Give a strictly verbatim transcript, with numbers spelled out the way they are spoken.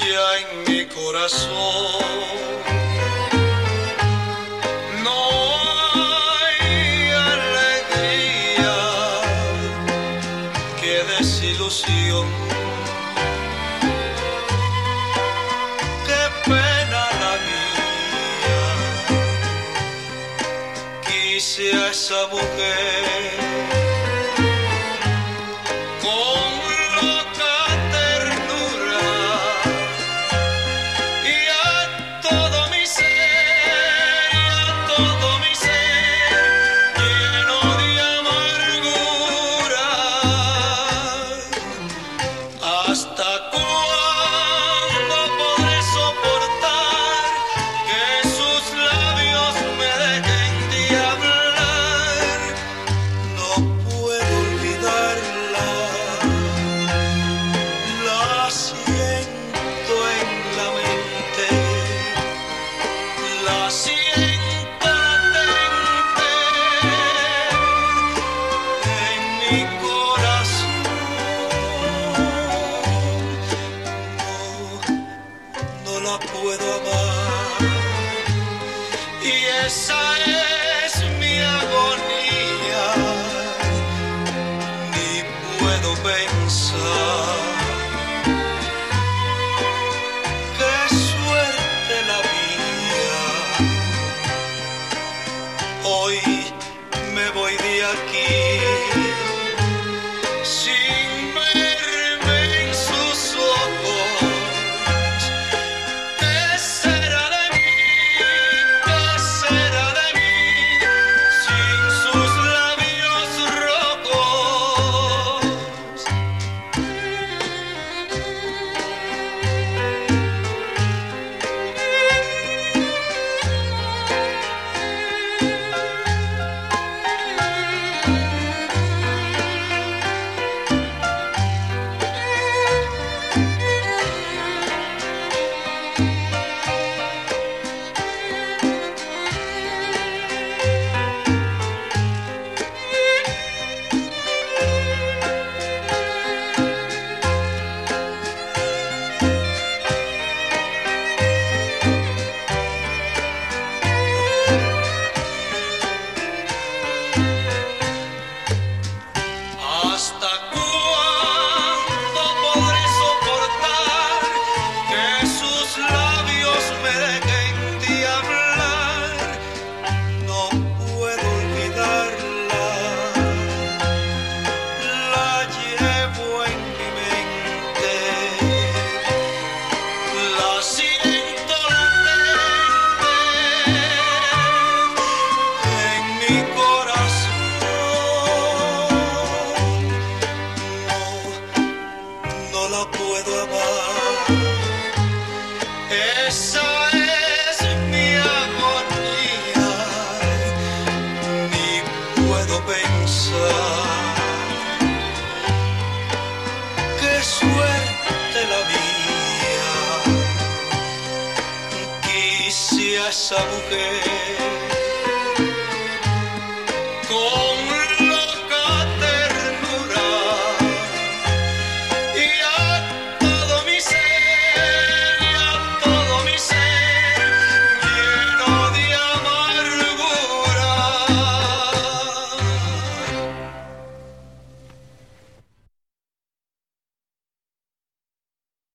ya en mi corazón no hay alegría, qué desilusión, qué pena la mía. Quise a esa mujer con loca ternura y a todo mi ser, y a todo mi ser lleno de amargura. ¿Hasta cuándo podré soportar que sus labios me dejen de hablar? No puedo olvidarla, la siento en la mente, la siento latente en mi corazón. No, no la puedo amar y esa es mi agonía. Ni puedo pensar qué suerte la mía. Hoy me voy de aquí sin verme en sus ojos. ¿Qué será de mí? ¿Qué será de mí sin sus labios rojos? ¿Hasta cuándo podré soportar que sus labios me dejen de hablar? No puedo olvidarla, la llevo en mi mente, la siento latente en mi corazón. No la puedo amar, esa es mi agonía. Ni puedo pensar qué suerte la mía. Quise a esa mujer